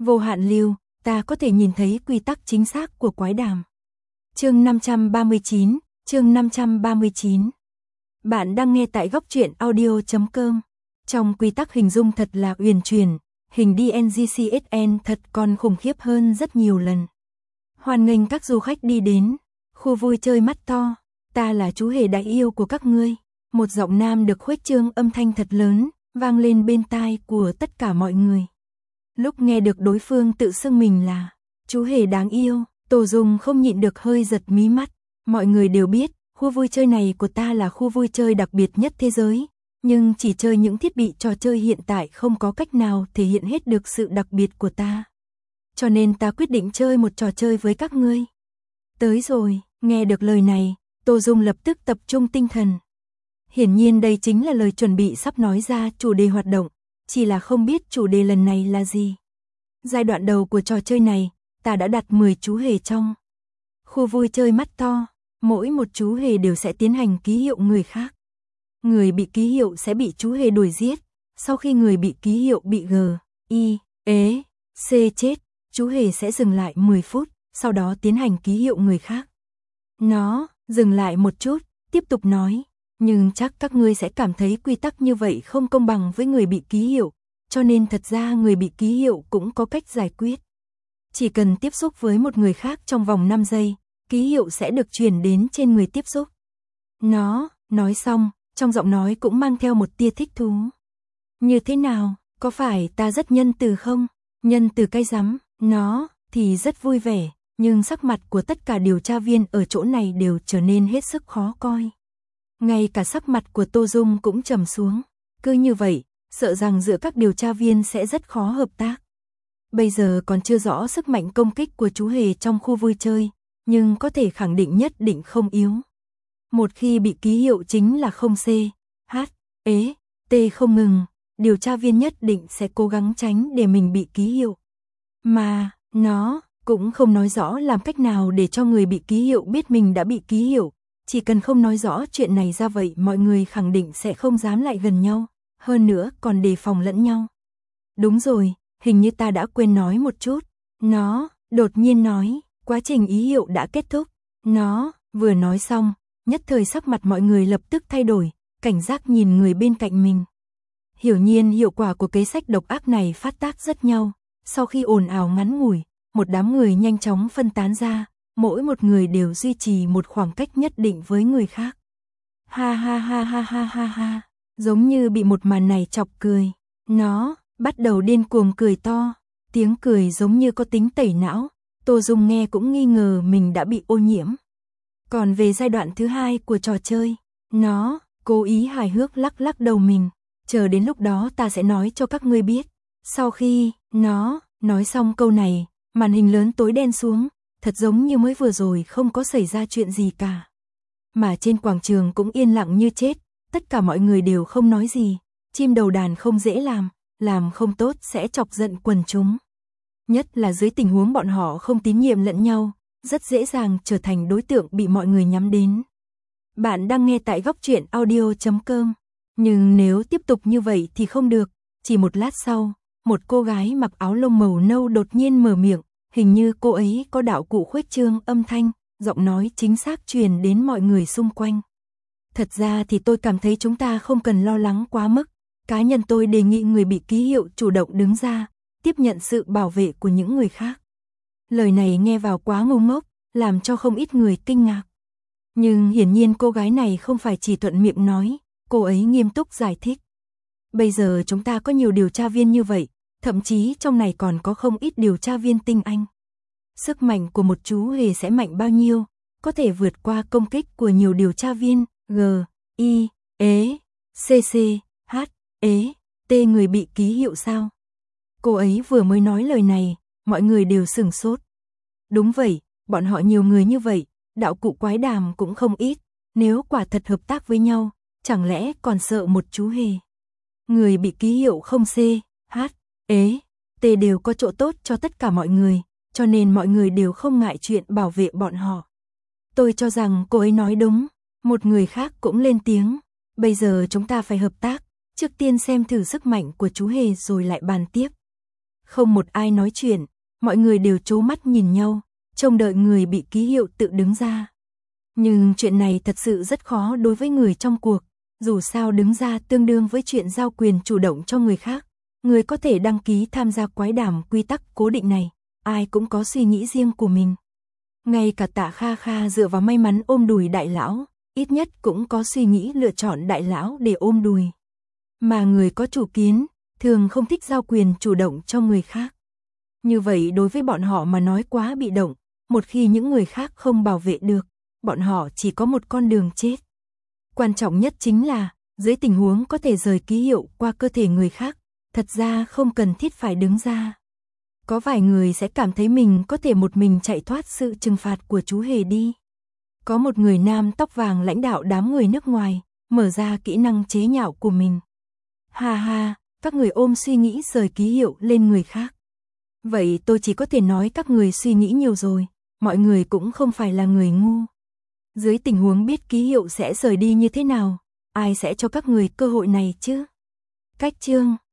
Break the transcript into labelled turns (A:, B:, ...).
A: Vô hạn lưu, ta có thể nhìn thấy quy tắc chính xác của quái đàm. Chương 539, chương 539. Bạn đang nghe tại góc truyện audio.com. Trong quy tắc hình dung thật là uyển chuyển, hình DNGCSN thật còn khủng khiếp hơn rất nhiều lần. Hoan nghênh các du khách đi đến khu vui chơi mắt to, ta là chú hề đại yêu của các ngươi. Một giọng nam được khuếch trương âm thanh thật lớn, vang lên bên tai của tất cả mọi người. Lúc nghe được đối phương tự xưng mình là chú hề đáng yêu, Tô Dung không nhịn được hơi giật mí mắt. Mọi người đều biết, khu vui chơi này của ta là khu vui chơi đặc biệt nhất thế giới, nhưng chỉ chơi những thiết bị trò chơi hiện tại không có cách nào thể hiện hết được sự đặc biệt của ta. Cho nên ta quyết định chơi một trò chơi với các ngươi. Tới rồi, nghe được lời này, Tô Dung lập tức tập trung tinh thần. Hiển nhiên đây chính là lời chuẩn bị sắp nói ra chủ đề hoạt động, chỉ là không biết chủ đề lần này là gì. Giai đoạn đầu của trò chơi này, ta đã đặt 10 chú hề trong khu vui chơi mắt to, mỗi một chú hề đều sẽ tiến hành ký hiệu người khác. Người bị ký hiệu sẽ bị chú hề đuổi giết, sau khi người bị ký hiệu bị G, I, E, C chết, chú hề sẽ dừng lại 10 phút, sau đó tiến hành ký hiệu người khác. Nó dừng lại một chút, tiếp tục nói, nhưng chắc các ngươi sẽ cảm thấy quy tắc như vậy không công bằng với người bị ký hiệu, cho nên thật ra người bị ký hiệu cũng có cách giải quyết. Chỉ cần tiếp xúc với một người khác trong vòng 5 giây, ký hiệu sẽ được truyền đến trên người tiếp xúc. Nó nói xong, trong giọng nói cũng mang theo một tia thích thú. Như thế nào, có phải ta rất nhân từ không? Nhân từ cái rắm, nó thì rất vui vẻ, nhưng sắc mặt của tất cả điều tra viên ở chỗ này đều trở nên hết sức khó coi. Ngay cả sắc mặt của Tô Dung cũng trầm xuống. Cứ như vậy, sợ rằng giữa các điều tra viên sẽ rất khó hợp tác. Bây giờ còn chưa rõ sức mạnh công kích của chú hề trong khu vui chơi, nhưng có thể khẳng định nhất định không yếu. Một khi bị ký hiệu chính là không C, H, E, T không ngừng, điều tra viên nhất định sẽ cố gắng tránh để mình bị ký hiệu. Mà, nó cũng không nói rõ làm cách nào để cho người bị ký hiệu biết mình đã bị ký hiệu. Chỉ cần không nói rõ chuyện này ra vậy mọi người khẳng định sẽ không dám lại gần nhau, hơn nữa còn đề phòng lẫn nhau. Đúng rồi, hình như ta đã quên nói một chút. Nó đột nhiên nói, quá trình ý hiệu đã kết thúc. Nó vừa nói xong, nhất thời sắc mặt mọi người lập tức thay đổi, cảnh giác nhìn người bên cạnh mình. Hiển nhiên hiệu quả của kế sách độc ác này phát tác rất nhau. Sau khi ồn ào ngắn ngủi, một đám người nhanh chóng phân tán ra. Mỗi một người đều duy trì một khoảng cách nhất định với người khác. Ha ha ha ha ha ha ha, giống như bị một màn này chọc cười. Nó bắt đầu điên cuồng cười to, tiếng cười giống như có tính tẩy não. Tô Dung nghe cũng nghi ngờ mình đã bị ô nhiễm. Còn về giai đoạn thứ hai của trò chơi, nó cố ý hài hước lắc lắc đầu mình. Chờ đến lúc đó ta sẽ nói cho các ngươi biết. Sau khi nó nói xong câu này, màn hình lớn tối đen xuống. Thật giống như mới vừa rồi không có xảy ra chuyện gì cả. Mà trên quảng trường cũng yên lặng như chết, tất cả mọi người đều không nói gì. Chim đầu đàn không dễ làm không tốt sẽ chọc giận quần chúng. Nhất là dưới tình huống bọn họ không tín nhiệm lẫn nhau, rất dễ dàng trở thành đối tượng bị mọi người nhắm đến. Bạn đang nghe tại góc truyện audio.com. Nhưng nếu tiếp tục như vậy thì không được. Chỉ một lát sau, một cô gái mặc áo lông màu nâu đột nhiên mở miệng. Hình như cô ấy có đạo cụ khuếch trương âm thanh, giọng nói chính xác truyền đến mọi người xung quanh. Thật ra thì tôi cảm thấy chúng ta không cần lo lắng quá mức. Cá nhân tôi đề nghị người bị ký hiệu chủ động đứng ra, tiếp nhận sự bảo vệ của những người khác. Lời này nghe vào quá ngu ngốc, làm cho không ít người kinh ngạc. Nhưng hiển nhiên cô gái này không phải chỉ thuận miệng nói, cô ấy nghiêm túc giải thích. Bây giờ chúng ta có nhiều điều tra viên như vậy. Thậm chí trong này còn có không ít điều tra viên tinh anh. Sức mạnh của một chú hề sẽ mạnh bao nhiêu, có thể vượt qua công kích của nhiều điều tra viên, G, I, E, C, C, H, E, T người bị ký hiệu sao? Cô ấy vừa mới nói lời này, mọi người đều sửng sốt. Đúng vậy, bọn họ nhiều người như vậy, đạo cụ quái đàm cũng không ít, nếu quả thật hợp tác với nhau, chẳng lẽ còn sợ một chú hề? Người bị ký hiệu không C, H, E, T đều có chỗ tốt cho tất cả mọi người, cho nên mọi người đều không ngại chuyện bảo vệ bọn họ. Tôi cho rằng cô ấy nói đúng, một người khác cũng lên tiếng, bây giờ chúng ta phải hợp tác, trước tiên xem thử sức mạnh của chú hề rồi lại bàn tiếp. Không một ai nói chuyện, mọi người đều trố mắt nhìn nhau, trông đợi người bị ký hiệu tự đứng ra. Nhưng chuyện này thật sự rất khó đối với người trong cuộc, dù sao đứng ra tương đương với chuyện giao quyền chủ động cho người khác. Người có thể đăng ký tham gia quái đàm quy tắc cố định này, ai cũng có suy nghĩ riêng của mình. Ngay cả Tạ Kha Kha dựa vào may mắn ôm đùi đại lão, ít nhất cũng có suy nghĩ lựa chọn đại lão để ôm đùi. Mà người có chủ kiến, thường không thích giao quyền chủ động cho người khác. Như vậy đối với bọn họ mà nói quá bị động, một khi những người khác không bảo vệ được, bọn họ chỉ có một con đường chết. Quan trọng nhất chính là, dưới tình huống có thể rời ký hiệu qua cơ thể người khác, thật ra không cần thiết phải đứng ra. Có vài người sẽ cảm thấy mình có thể một mình chạy thoát sự trừng phạt của chú hề đi. Có một người nam tóc vàng lãnh đạo đám người nước ngoài, mở ra kỹ năng chế nhạo của mình. Ha ha, các người ôm suy nghĩ rời ký hiệu lên người khác. Vậy tôi chỉ có thể nói các người suy nghĩ nhiều rồi, mọi người cũng không phải là người ngu. Dưới tình huống biết ký hiệu sẽ rời đi như thế nào, ai sẽ cho các người cơ hội này chứ? Cách chương